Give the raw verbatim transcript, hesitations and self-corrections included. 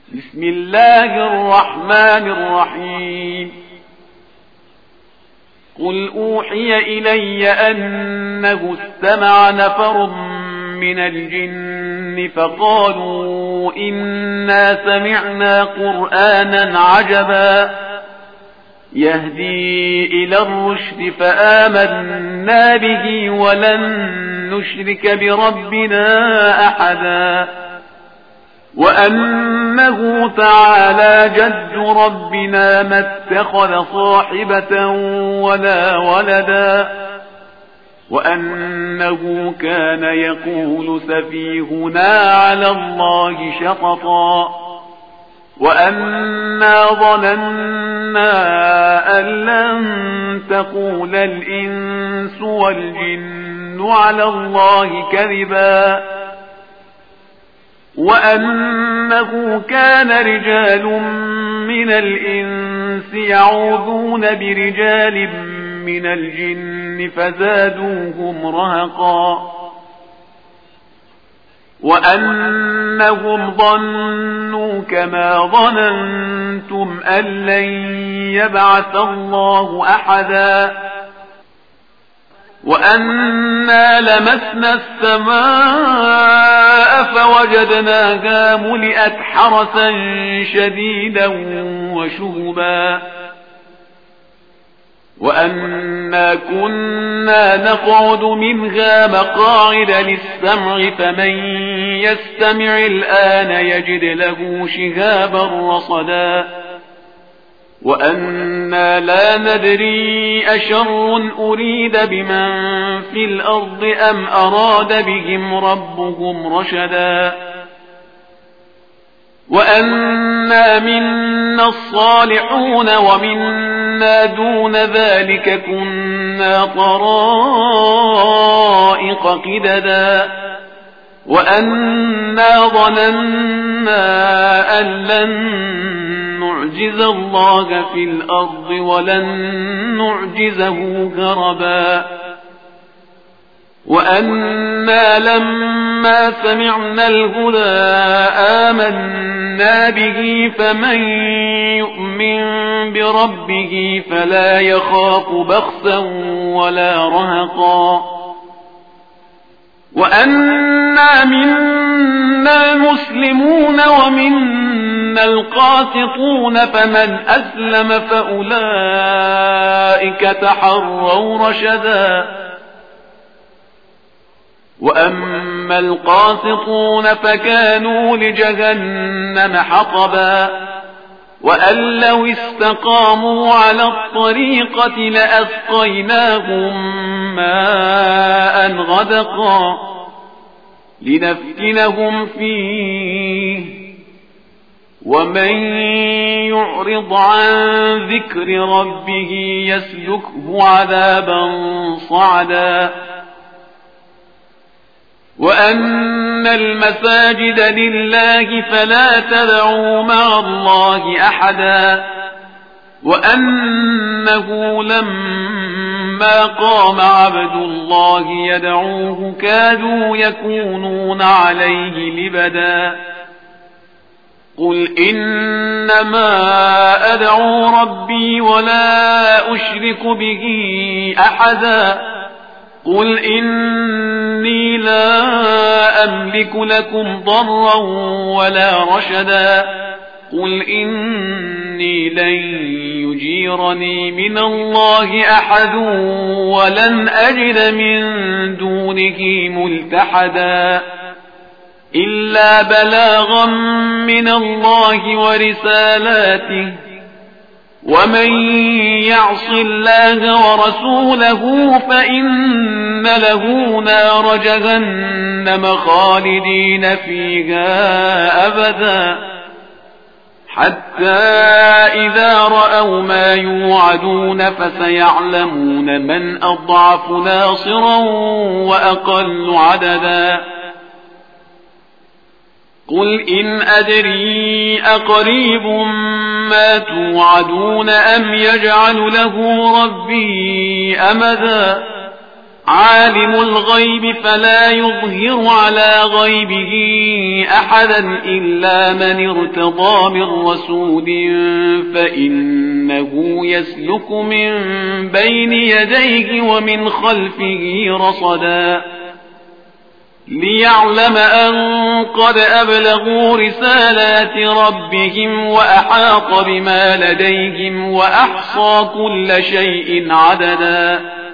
بسم الله الرحمن الرحيم. قل أوحي إلي أنه استمع نفر من الجن فقالوا إنا سمعنا قرآنا عجبا يهدي إلى الرشد فآمنا به ولن نشرك بربنا أحدا وأنه تعالى جد ربنا ما اتخذ صاحبة ولا ولدا وأنه كان يقول سفيهنا على الله شططا وأنا ظننا أن لن تقول الإنس والجن على الله كذبا وأنه كان رجال من الإنس يعوذون برجال من الجن فزادوهم رهقا وأنهم ظنوا كما ظننتم أن لن يبعث الله أحدا وأنا لمسنا السماء فوجدناها ملئت حرسا شديدا وشهبا وأنا كنا نقعد منها مقاعد للسمع فمن يستمع الآن يجد له شهابا رصدا وأنا لا ندري أشر أريد بمن في الأرض أم أراد بهم ربهم رشدا وأنا منا الصالحون ومنا دون ذلك كنا طرائق قددا وأنا ظننا أن لن نعجز الله في الأرض ولن نعجزه هربا وأنا لما سمعنا الهدى آمنا به فمن يؤمن بربه فلا يخاف بخسا ولا رهقا وأنا منا المسلمون ومنا القاسطون فمن أسلم فأولئك تحروا رشدا وأما القاسطون فكانوا لجهنم حطبا وأن لو استقاموا على الطريقة لأسقيناهم ماء غدقا لنفتنهم فيه ومن يعرض عن ذكر ربه يسلكه عذابا صعدا وأن المساجد لله فلا تدعوا مع الله أحدا وأنه لما قام عبد الله يدعوه كادوا يكونون عليه لبدا قل إنما أدعو ربي ولا أشرك به أحدا قل إني لا أملك لكم ضرا ولا رشدا قل إني لن يجيرني من الله أحد ولن أجد من دونه ملتحدا إلا بلاغا من الله ورسالاته ومن يعص الله ورسوله فإن له نار جهنم خالدين فيها أبدا حتى إذا رأوا ما يوعدون فسيعلمون من أضعف ناصرا وأقل عددا قل إن أدري أقريب ما توعدون أم يجعل له ربي أمدا عالم الغيب فلا يظهر على غيبه أحدا إلا من ارتضى من رسول فإنه يسلك من بين يديه ومن خلفه رصدا ليعلم أن قد أبلغوا رسالات ربهم وأحاط بما لديهم وأحصى كل شيء عددا